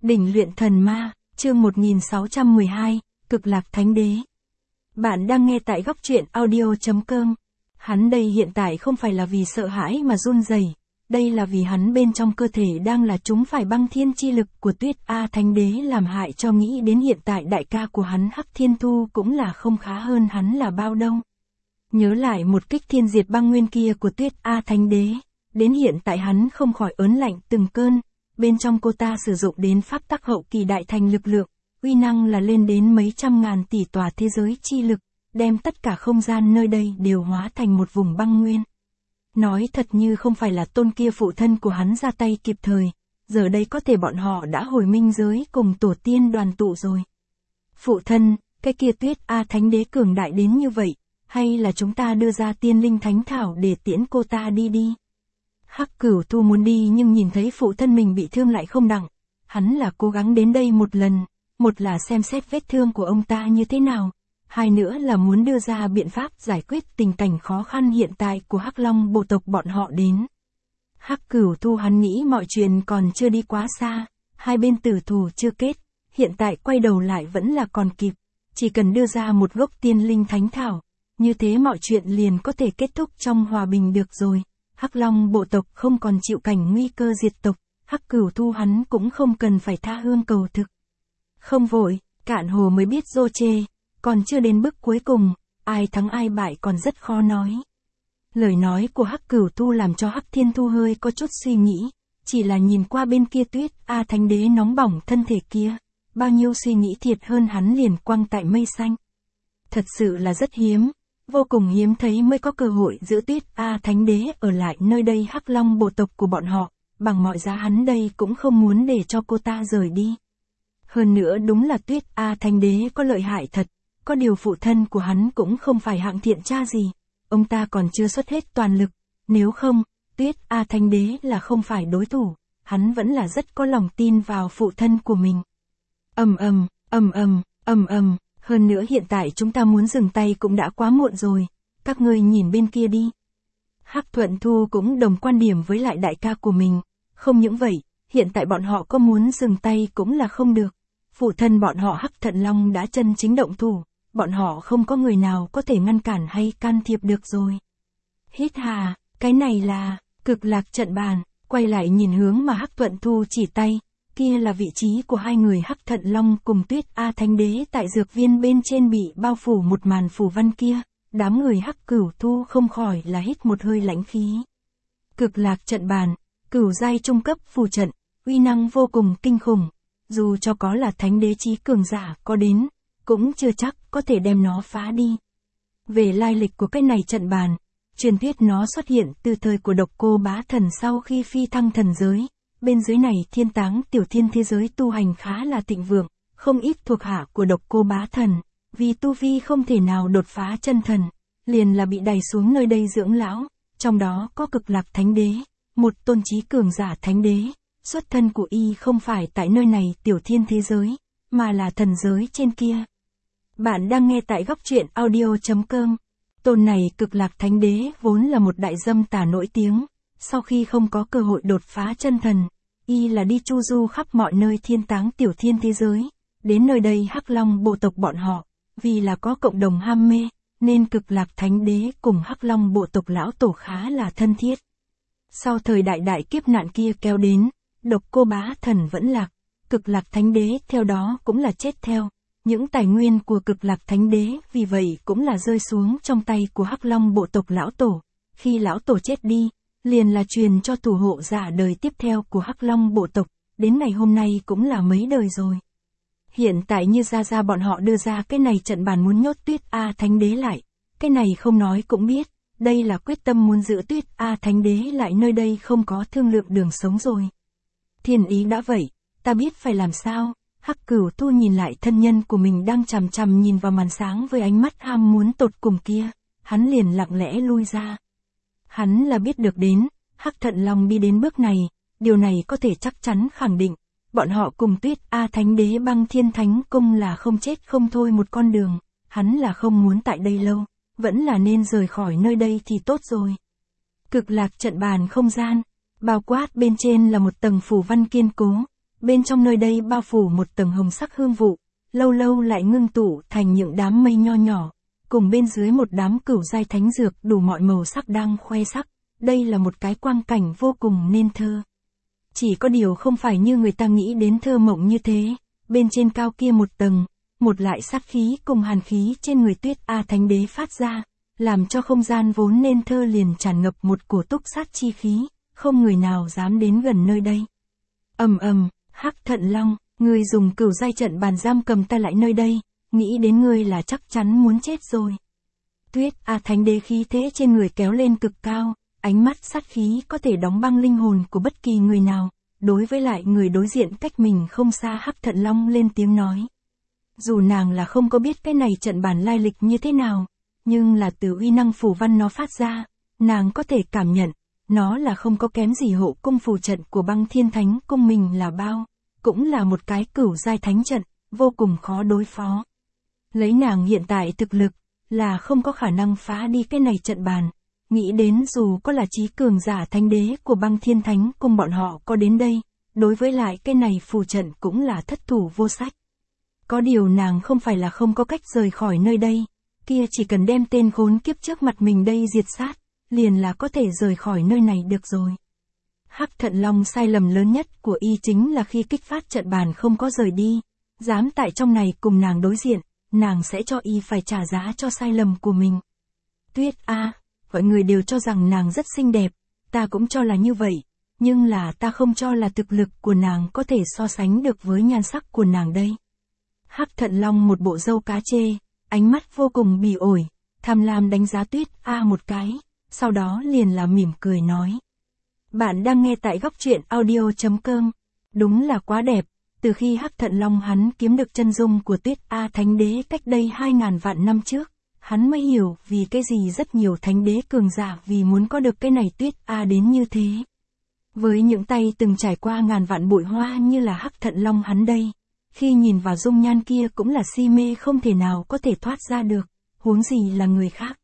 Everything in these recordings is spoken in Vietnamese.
Đỉnh luyện thần ma, chương 1612, Cực Lạc Thánh Đế. Bạn đang nghe tại góc truyện audio.com. Hắn đây hiện tại không phải là vì sợ hãi mà run rẩy, đây là vì hắn bên trong cơ thể đang là chúng phải băng thiên chi lực của Tuyết A Thánh Đế làm hại cho nghĩ đến hiện tại đại ca của hắn Hắc Thiên Thu cũng là không khá hơn hắn là bao đâu. Nhớ lại một kích thiên diệt băng nguyên kia của Tuyết A Thánh Đế, đến hiện tại hắn không khỏi ớn lạnh từng cơn. Bên trong cô ta sử dụng đến pháp tắc hậu kỳ đại thành lực lượng, uy năng là lên đến mấy trăm ngàn tỷ tòa thế giới chi lực, đem tất cả không gian nơi đây đều hóa thành một vùng băng nguyên. Nói thật như không phải là tôn kia phụ thân của hắn ra tay kịp thời, giờ đây có thể bọn họ đã hồi minh giới cùng tổ tiên đoàn tụ rồi. Phụ thân, cái kia Tuyết A Thánh Đế cường đại đến như vậy, hay là chúng ta đưa ra tiên linh thánh thảo để tiễn cô ta đi. Hắc Cửu Thu muốn đi nhưng nhìn thấy phụ thân mình bị thương lại không đặng. Hắn là cố gắng đến đây một lần, một là xem xét vết thương của ông ta như thế nào, hai nữa là muốn đưa ra biện pháp giải quyết tình cảnh khó khăn hiện tại của Hắc Long bộ tộc bọn họ đến. Hắc Cửu Thu hắn nghĩ mọi chuyện còn chưa đi quá xa, hai bên tử thù chưa kết, hiện tại quay đầu lại vẫn là còn kịp, chỉ cần đưa ra một gốc tiên linh thánh thảo, như thế mọi chuyện liền có thể kết thúc trong hòa bình được rồi. Hắc Long bộ tộc không còn chịu cảnh nguy cơ diệt tộc, Hắc Cửu Thu hắn cũng không cần phải tha hương cầu thực. Không vội, cạn hồ mới biết dô chê, còn chưa đến bước cuối cùng, ai thắng ai bại còn rất khó nói. Lời nói của Hắc Cửu Thu làm cho Hắc Thiên Thu hơi có chút suy nghĩ, chỉ là nhìn qua bên kia Tuyết A Thánh Đế nóng bỏng thân thể kia, bao nhiêu suy nghĩ thiệt hơn hắn liền quăng tại mây xanh. Thật sự là rất hiếm. Vô cùng hiếm thấy mới có cơ hội giữ Tuyết A Thánh Đế ở lại nơi đây Hắc Long bộ tộc của bọn họ, bằng mọi giá hắn đây cũng không muốn để cho cô ta rời đi. Hơn nữa đúng là Tuyết A Thánh Đế có lợi hại thật, có điều phụ thân của hắn cũng không phải hạng thiện tra gì, ông ta còn chưa xuất hết toàn lực, nếu không, Tuyết A Thánh Đế là không phải đối thủ, hắn vẫn là rất có lòng tin vào phụ thân của mình. Hơn nữa hiện tại chúng ta muốn dừng tay cũng đã quá muộn rồi, các ngươi nhìn bên kia đi. Hắc Thuận Thu cũng đồng quan điểm với lại đại ca của mình, không những vậy, hiện tại bọn họ có muốn dừng tay cũng là không được. Phụ thân bọn họ Hắc Thận Long đã chân chính động thủ, bọn họ không có người nào có thể ngăn cản hay can thiệp được rồi. Hít hà, cái này là Cực Lạc trận bàn, quay lại nhìn hướng mà Hắc Thuận Thu chỉ tay. Kia là vị trí của hai người Hắc Thận Long cùng Tuyết A Thánh Đế tại dược viên bên trên bị bao phủ một màn phù văn kia, đám người Hắc Cửu Thu không khỏi là hít một hơi lãnh khí. Cực Lạc trận bàn, cửu giai trung cấp phù trận, uy năng vô cùng kinh khủng, dù cho có là Thánh Đế chí cường giả có đến, cũng chưa chắc có thể đem nó phá đi. Về lai lịch của cái này trận bàn, truyền thuyết nó xuất hiện từ thời của Độc Cô Bá Thần sau khi phi thăng thần giới. Bên dưới này thiên táng tiểu thiên thế giới tu hành khá là thịnh vượng, không ít thuộc hạ của Độc Cô Bá Thần, vì tu vi không thể nào đột phá chân thần, liền là bị đày xuống nơi đây dưỡng lão, trong đó có Cực Lạc Thánh Đế, một tôn chí cường giả Thánh Đế, xuất thân của y không phải tại nơi này tiểu thiên thế giới, mà là thần giới trên kia. Bạn đang nghe tại góc truyện audio.com, tôn này Cực Lạc Thánh Đế vốn là một đại dâm tà nổi tiếng. Sau khi không có cơ hội đột phá chân thần, y là đi chu du khắp mọi nơi thiên táng tiểu thiên thế giới, đến nơi đây Hắc Long bộ tộc bọn họ, vì là có cộng đồng ham mê, nên Cực Lạc Thánh Đế cùng Hắc Long bộ tộc lão tổ khá là thân thiết. Sau thời đại kiếp nạn kia kéo đến, Độc Cô Bá Thần vẫn lạc, Cực Lạc Thánh Đế theo đó cũng là chết theo, những tài nguyên của Cực Lạc Thánh Đế vì vậy cũng là rơi xuống trong tay của Hắc Long bộ tộc lão tổ, khi lão tổ chết đi, liền là truyền cho thủ hộ giả đời tiếp theo của Hắc Long bộ tộc, đến ngày hôm nay cũng là mấy đời rồi. Hiện tại như ra bọn họ đưa ra cái này trận bàn muốn nhốt Tuyết A Thánh Đế lại, cái này không nói cũng biết, đây là quyết tâm muốn giữ Tuyết A Thánh Đế lại nơi đây không có thương lượng đường sống rồi. Thiên ý đã vậy, ta biết phải làm sao. Hắc Cửu Thu nhìn lại thân nhân của mình đang chằm chằm nhìn vào màn sáng với ánh mắt ham muốn tột cùng kia, hắn liền lặng lẽ lui ra. Hắn là biết được đến, Hắc Thận Long đi đến bước này, điều này có thể chắc chắn khẳng định, bọn họ cùng Tuyết A Thánh Đế băng thiên thánh cung là không chết không thôi một con đường, hắn là không muốn tại đây lâu, vẫn là nên rời khỏi nơi đây thì tốt rồi. Cực Lạc trận bàn không gian, bao quát bên trên là một tầng phù văn kiên cố, bên trong nơi đây bao phủ một tầng hồng sắc hương vụ, lâu lâu lại ngưng tụ thành những đám mây nho nhỏ, cùng bên dưới một đám cửu giai thánh dược đủ mọi màu sắc đang khoe sắc, đây là một cái quang cảnh vô cùng nên thơ. Chỉ có điều không phải như người ta nghĩ đến thơ mộng như thế, bên trên cao kia một tầng, một lại sát khí cùng hàn khí trên người Tuyết A Thánh Đế phát ra, làm cho không gian vốn nên thơ liền tràn ngập một cổ túc sát chi khí, không người nào dám đến gần nơi đây. Ầm ầm, Hắc Thận Long, ngươi dùng cửu giai trận bàn giam cầm ta lại nơi đây, nghĩ đến ngươi là chắc chắn muốn chết rồi. Tuyết A Thánh Đế khí thế trên người kéo lên cực cao, ánh mắt sát khí có thể đóng băng linh hồn của bất kỳ người nào, đối với lại người đối diện cách mình không xa Hắc Thận Long lên tiếng nói. Dù nàng là không có biết cái này trận bản lai lịch như thế nào, nhưng là từ uy năng phù văn nó phát ra, nàng có thể cảm nhận, nó là không có kém gì hộ cung phù trận của Băng Thiên Thánh cung mình là bao, cũng là một cái cửu giai thánh trận, vô cùng khó đối phó. Lấy nàng hiện tại thực lực, là không có khả năng phá đi cái này trận bàn, nghĩ đến dù có là trí cường giả thánh đế của Băng Thiên Thánh cung bọn họ có đến đây, đối với lại cái này phù trận cũng là thất thủ vô sách. Có điều nàng không phải là không có cách rời khỏi nơi đây, kia chỉ cần đem tên khốn kiếp trước mặt mình đây diệt sát, liền là có thể rời khỏi nơi này được rồi. Hắc Thận Long sai lầm lớn nhất của y chính là khi kích phát trận bàn không có rời đi, dám tại trong này cùng nàng đối diện, nàng sẽ cho y phải trả giá cho sai lầm của mình. Tuyết A, mọi người đều cho rằng nàng rất xinh đẹp, ta cũng cho là như vậy, nhưng là ta không cho là thực lực của nàng có thể so sánh được với nhan sắc của nàng đây. Hắc Thận Long một bộ râu cá chê, ánh mắt vô cùng bỉ ổi, tham lam đánh giá Tuyết A một cái, sau đó liền là mỉm cười nói. Bạn đang nghe tại góc truyện audio.com, đúng là quá đẹp, từ khi Hắc Thận Long hắn kiếm được chân dung của Tuyết A Thánh Đế cách đây 2000 vạn năm trước, hắn mới hiểu vì cái gì rất nhiều thánh đế cường giả vì muốn có được cái này Tuyết A đến như thế. Với những tay từng trải qua ngàn vạn bụi hoa như là Hắc Thận Long hắn đây, khi nhìn vào dung nhan kia cũng là si mê không thể nào có thể thoát ra được, huống gì là người khác.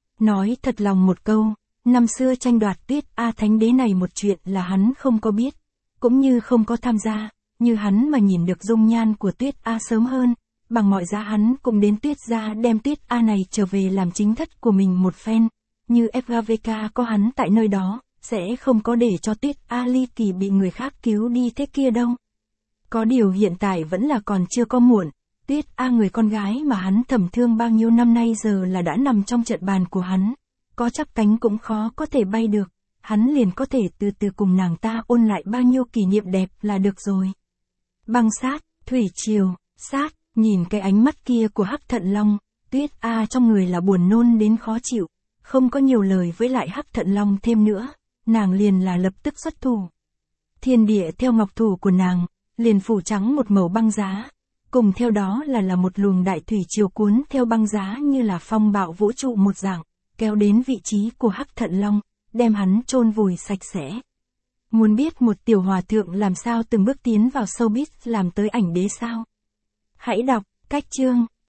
Nói thật lòng một câu, năm xưa tranh đoạt Tuyết A Thánh Đế này một chuyện là hắn không có biết, cũng như không có tham gia, như hắn mà nhìn được dung nhan của Tuyết A sớm hơn, bằng mọi giá hắn cũng đến Tuyết gia đem Tuyết A này trở về làm chính thất của mình một phen, như FGVK có hắn tại nơi đó, sẽ không có để cho Tuyết A ly kỳ bị người khác cứu đi thế kia đâu. Có điều hiện tại vẫn là còn chưa có muộn, Tuyết A người con gái mà hắn thầm thương bao nhiêu năm nay giờ là đã nằm trong trận bàn của hắn, có chắp cánh cũng khó có thể bay được, hắn liền có thể từ từ cùng nàng ta ôn lại bao nhiêu kỷ niệm đẹp là được rồi. Băng sát, thủy triều, sát, nhìn cái ánh mắt kia của Hắc Thận Long, Tuyết A trong người là buồn nôn đến khó chịu, không có nhiều lời với lại Hắc Thận Long thêm nữa, nàng liền là lập tức xuất thủ. Thiên địa theo ngọc thủ của nàng, liền phủ trắng một màu băng giá, cùng theo đó là một luồng đại thủy triều cuốn theo băng giá như là phong bạo vũ trụ một dạng, kéo đến vị trí của Hắc Thận Long, đem hắn chôn vùi sạch sẽ. Muốn biết một tiểu hòa thượng làm sao từng bước tiến vào showbiz làm tới ảnh đế sao? Hãy đọc cách chương